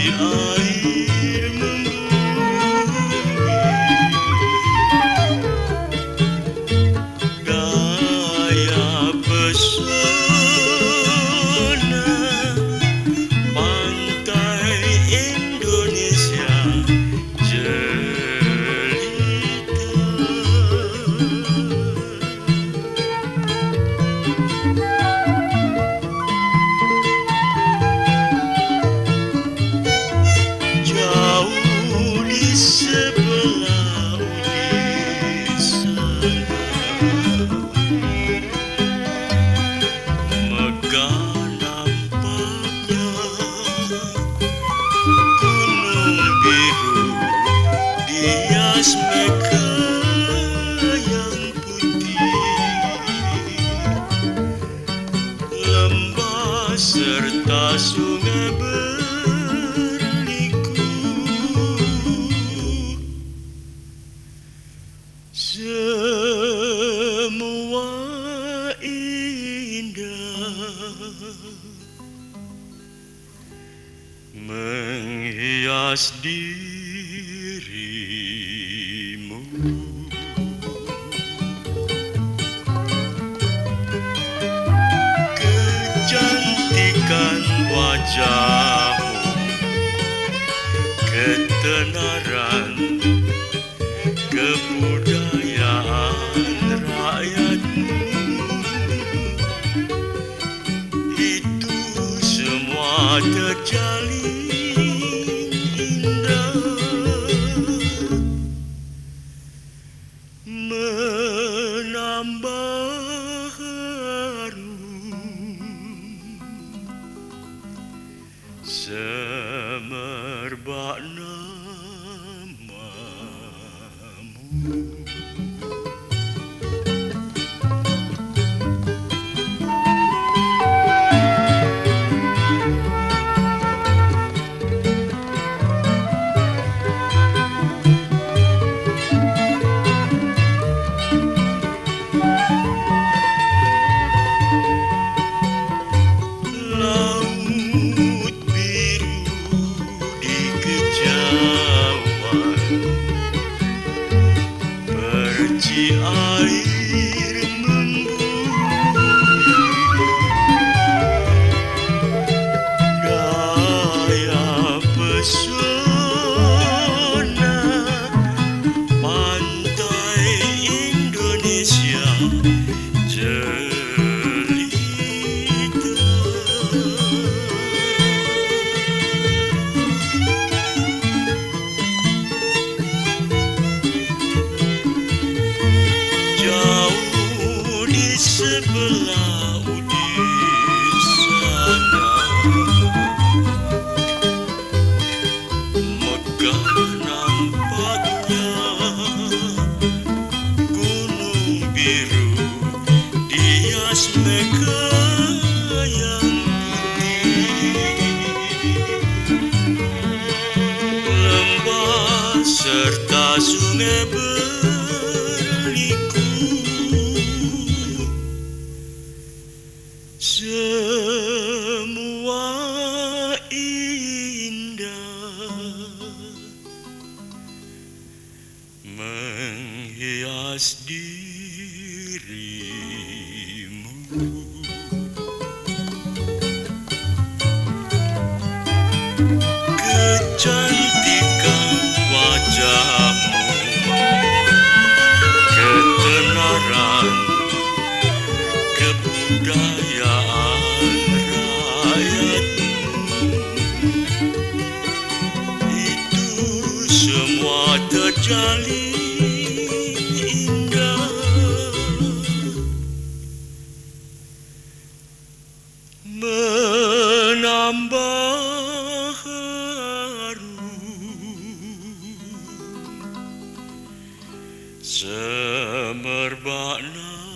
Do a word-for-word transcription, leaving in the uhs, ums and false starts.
air membuih, gaya pesona pantai Indonesia jelita. Jauh di sebelah di sana, megah nampaknya gunung biru dihias mega yang putih, lembah serta sungai berliku, semua indah menghias dirimu. Kecantikan wajahmu, ketenaran kebudayaan rakyatmu, itu semua terjalin indah, menambah harum semerbak namamu. Laut biru di kejauhan, perci air membuih, gaya pesona pantai Indonesia jelita. Jauh di sebelah di sana, megah nampaknya gunung biru dihias mega yang putih, lembah serta sungai berliku, semua indah menghias dirimu. Kecantikan wajahmu, ketenaran kebudayaan rakyatmu, itu semua terjalin indah, menambah harum semerbak